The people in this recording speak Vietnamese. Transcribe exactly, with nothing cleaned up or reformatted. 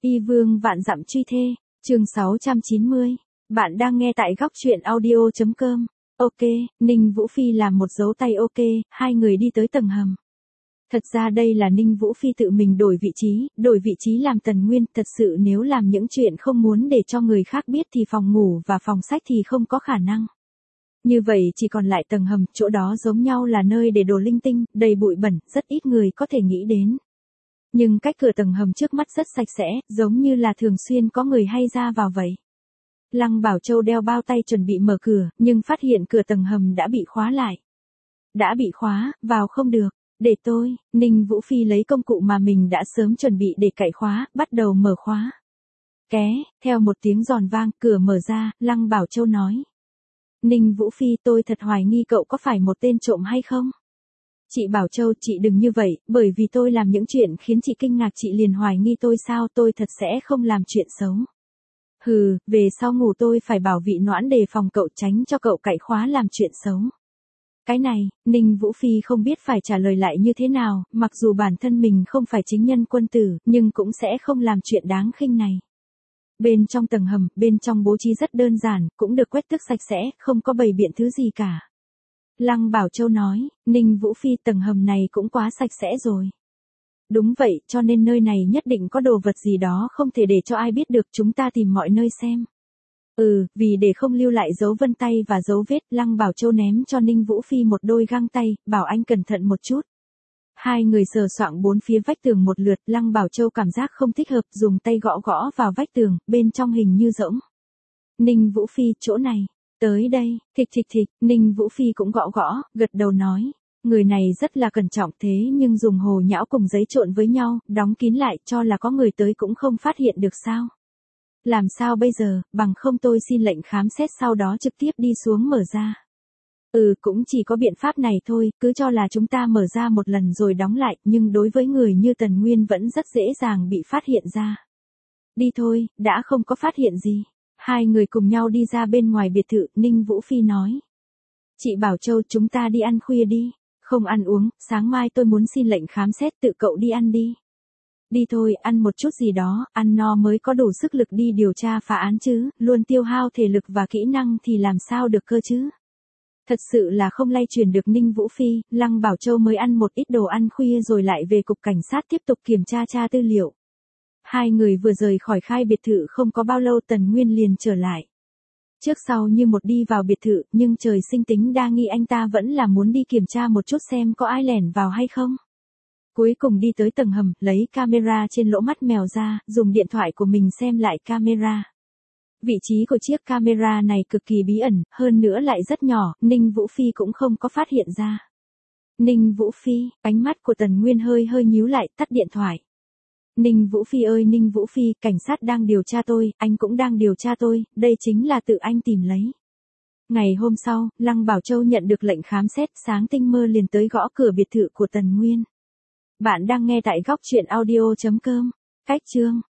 Y vương vạn dặm truy thê, chương sáu trăm chín mươi. Bạn đang nghe tại góc truyện audio chấm com. Ok, Ninh Vũ Phi làm một dấu tay ok, hai người đi tới tầng hầm. Thật ra đây là Ninh Vũ Phi tự mình đổi vị trí, đổi vị trí làm Tần Nguyên, thật sự nếu làm những chuyện không muốn để cho người khác biết thì phòng ngủ và phòng sách thì không có khả năng. Như vậy chỉ còn lại tầng hầm, chỗ đó giống nhau là nơi để đồ linh tinh, đầy bụi bẩn, rất ít người có thể nghĩ đến. Nhưng cách cửa tầng hầm trước mắt rất sạch sẽ, giống như là thường xuyên có người hay ra vào vậy. Lăng Bảo Châu đeo bao tay chuẩn bị mở cửa, nhưng phát hiện cửa tầng hầm đã bị khóa lại. Đã bị khóa, vào không được. Để tôi, Ninh Vũ Phi lấy công cụ mà mình đã sớm chuẩn bị để cạy khóa, bắt đầu mở khóa. Ké, theo một tiếng giòn vang, cửa mở ra, Lăng Bảo Châu nói. Ninh Vũ Phi, tôi thật hoài nghi cậu có phải một tên trộm hay không? Chị Bảo Châu, chị đừng như vậy, bởi vì tôi làm những chuyện khiến chị kinh ngạc chị liền hoài nghi tôi sao, tôi thật sẽ không làm chuyện xấu. Hừ, về sau ngủ tôi phải bảo vị noãn đề phòng cậu, tránh cho cậu cạy khóa làm chuyện xấu. Cái này, Ninh Vũ Phi không biết phải trả lời lại như thế nào, mặc dù bản thân mình không phải chính nhân quân tử, nhưng cũng sẽ không làm chuyện đáng khinh này. Bên trong tầng hầm, bên trong bố trí rất đơn giản, cũng được quét tước sạch sẽ, không có bày biện thứ gì cả. Lăng Bảo Châu nói, Ninh Vũ Phi, tầng hầm này cũng quá sạch sẽ rồi. Đúng vậy, cho nên nơi này nhất định có đồ vật gì đó không thể để cho ai biết được, chúng ta tìm mọi nơi xem. Ừ, vì để không lưu lại dấu vân tay và dấu vết, Lăng Bảo Châu ném cho Ninh Vũ Phi một đôi găng tay, bảo anh cẩn thận một chút. Hai người sờ soạng bốn phía vách tường một lượt, Lăng Bảo Châu cảm giác không thích hợp, dùng tay gõ gõ vào vách tường, bên trong hình như rỗng. Ninh Vũ Phi, chỗ này, tới đây, thịch thịch thịch, Ninh Vũ Phi cũng gõ gõ, gật đầu nói. Người này rất là cẩn trọng thế nhưng dùng hồ nhão cùng giấy trộn với nhau, đóng kín lại cho là có người tới cũng không phát hiện được sao. Làm sao bây giờ, bằng không tôi xin lệnh khám xét sau đó trực tiếp đi xuống mở ra. Ừ, cũng chỉ có biện pháp này thôi, cứ cho là chúng ta mở ra một lần rồi đóng lại, nhưng đối với người như Tần Nguyên vẫn rất dễ dàng bị phát hiện ra. Đi thôi, đã không có phát hiện gì. Hai người cùng nhau đi ra bên ngoài biệt thự, Ninh Vũ Phi nói. Chị Bảo Châu, chúng ta đi ăn khuya đi. Không ăn uống, sáng mai tôi muốn xin lệnh khám xét, tự cậu đi ăn đi. Đi thôi, ăn một chút gì đó, ăn no mới có đủ sức lực đi điều tra phá án chứ, luôn tiêu hao thể lực và kỹ năng thì làm sao được cơ chứ. Thật sự là không lay truyền được Ninh Vũ Phi, Lăng Bảo Châu mới ăn một ít đồ ăn khuya rồi lại về cục cảnh sát tiếp tục kiểm tra tra tư liệu. Hai người vừa rời khỏi khai biệt thự không có bao lâu Tần Nguyên liền trở lại. Trước sau như một đi vào biệt thự, nhưng trời sinh tính đa nghi anh ta vẫn là muốn đi kiểm tra một chút xem có ai lẻn vào hay không. Cuối cùng đi tới tầng hầm, lấy camera trên lỗ mắt mèo ra, dùng điện thoại của mình xem lại camera. Vị trí của chiếc camera này cực kỳ bí ẩn, hơn nữa lại rất nhỏ, Ninh Vũ Phi cũng không có phát hiện ra. Ninh Vũ Phi, ánh mắt của Tần Nguyên hơi hơi nhíu lại, tắt điện thoại. Ninh Vũ Phi ơi Ninh Vũ Phi, cảnh sát đang điều tra tôi, anh cũng đang điều tra tôi, đây chính là tự anh tìm lấy. Ngày hôm sau, Lăng Bảo Châu nhận được lệnh khám xét, sáng tinh mơ liền tới gõ cửa biệt thự của Tần Nguyên. Bạn đang nghe tại góc truyện audio chấm com. Cách chương